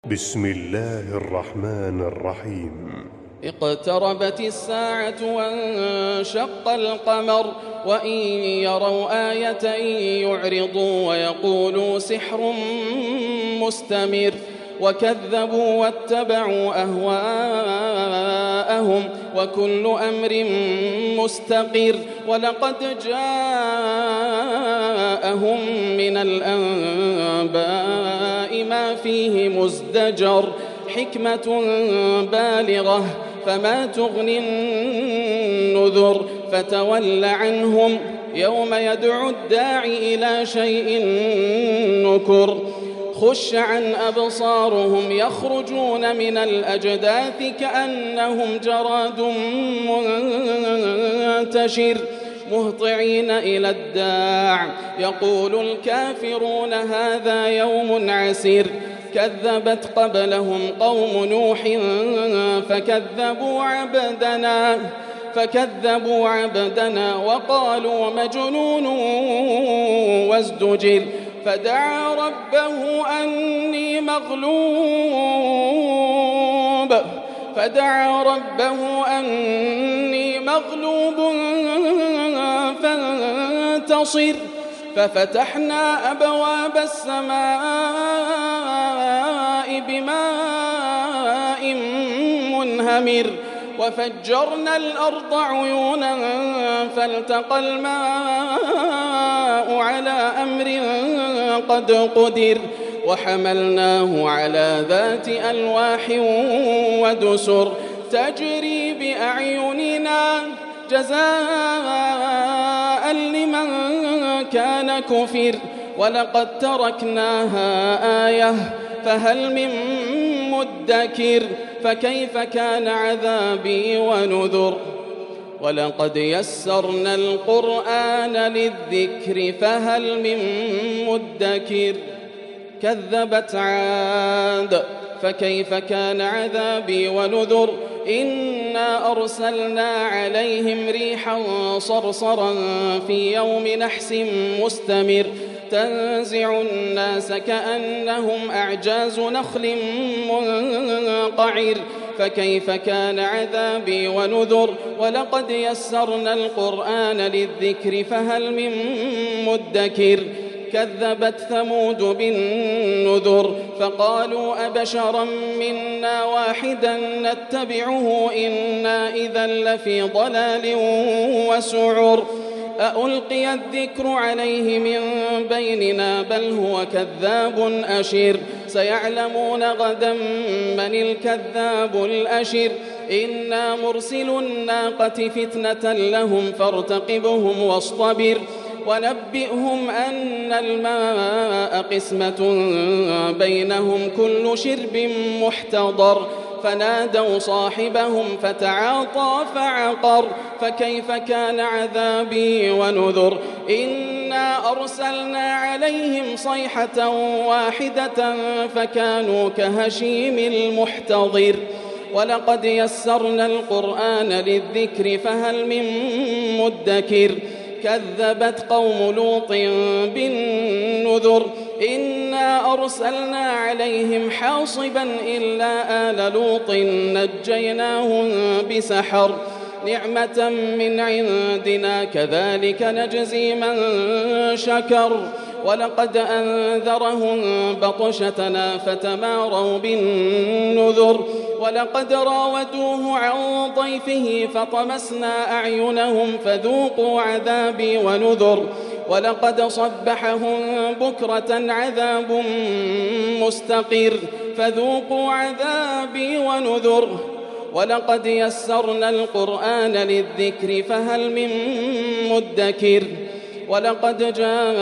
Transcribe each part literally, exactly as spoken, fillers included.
بسم الله الرحمن الرحيم. اقتربت الساعة وانشق القمر وإن يروا آية يعرضوا ويقولوا سحر مستمر وكذبوا واتبعوا أهواءهم وكل أمر مستقر ولقد جاءهم من الأنباء ما فيه مزدجر حكمة بالغة فما تغني النذر فتول عنهم يوم يدعو الداعي إلى شيء نكر خش عن أبصارهم يخرجون من الأجداث كأنهم جراد منتشر مهطعين إلى الداع يقول الكافرون هذا يوم عسير كذبت قبلهم قوم نوح فكذبوا عبدنا فكذبوا عبدنا وقالوا مجنون وازدجر فدعا ربه أني مغلوب فدعا ربه أني مغلوب فانتصر ففتحنا أبواب السماء بماء منهمر وفجرنا الأرض عيونا فالتقى الماء على أمر قد قدر وحملناه على ذات ألواح ودسر تجري بأعيننا جزاء لمن كان كفر ولقد تركناها آية فهل من مدكر فكيف كان عذابي ونذر ولقد يسرنا القرآن للذكر فهل من مدكر كذبت عاد فكيف كان عذابي ونذر إنا أرسلنا عليهم ريحا صرصرا في يوم نحس مستمر تنزع الناس كأنهم أعجاز نخل منقعر فكيف كان عذابي ونذر ولقد يسرنا القرآن للذكر فهل من مدكر كذبت ثمود بالنذر فقالوا أبشرا منا واحدا نتبعه إنا إذا لفي ضلال وسعر أألقي الذكر عليه من بيننا بل هو كذاب أشر سيعلمون غدا من الكذاب الأشر إنا مرسل الناقة فتنة لهم فارتقبهم واصطبر ونبئهم أن الماء قسمة بينهم كل شرب محتضر فنادوا صاحبهم فتعاطى فعقر فكيف كان عذابي ونذر إنا أرسلنا عليهم صيحة واحدة فكانوا كهشيم المحتضر ولقد يسرنا القرآن للذكر فهل من مدكر كذبت قوم لوط بالنذر إنا أرسلنا عليهم حاصبا إلا آل لوط نجيناهم بسحر نعمة من عندنا كذلك نجزي من شكر ولقد أنذرهم بطشتنا فتماروا بالنذر ولقد راودوه عن ضيفه فطمسنا أعينهم فذوقوا عذابي ونذر ولقد صبحهم بكرة عذاب مستقر فذوقوا عذابي ونذر ولقد يسرنا القرآن للذكر فهل من مدكر ولقد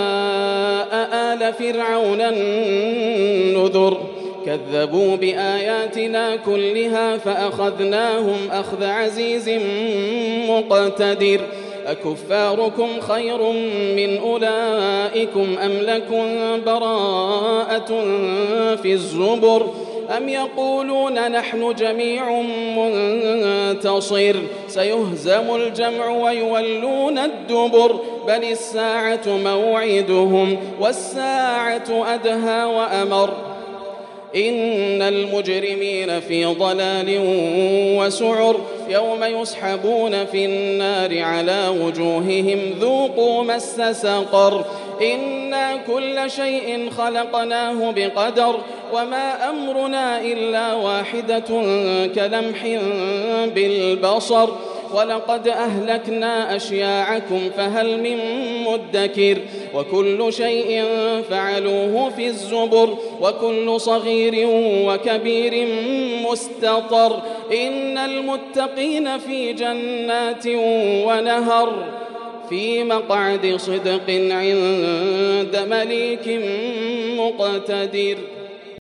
جاء آل فرعون النذر كذبوا بآياتنا كلها فأخذناهم أخذ عزيز مقتدر أكفاركم خير من أولئكم أم لكم براءة في الزبر أم يقولون نحن جميع منتصر سيهزم الجمع ويولون الدبر بل الساعة موعدهم والساعة أدهى وأمر إن المجرمين في ضلال وسعر يوم يسحبون في النار على وجوههم ذوقوا مس سقر إنا كل شيء خلقناه بقدر وما أمرنا إلا واحدة كلمح بالبصر ولقد أهلكنا أشياعكم فهل من مدكر وكل شيء فعلوه في الزبر وكل صغير وكبير مستطر إن المتقين في جنات ونهر في مقعد صدق عند مليك مقتدر.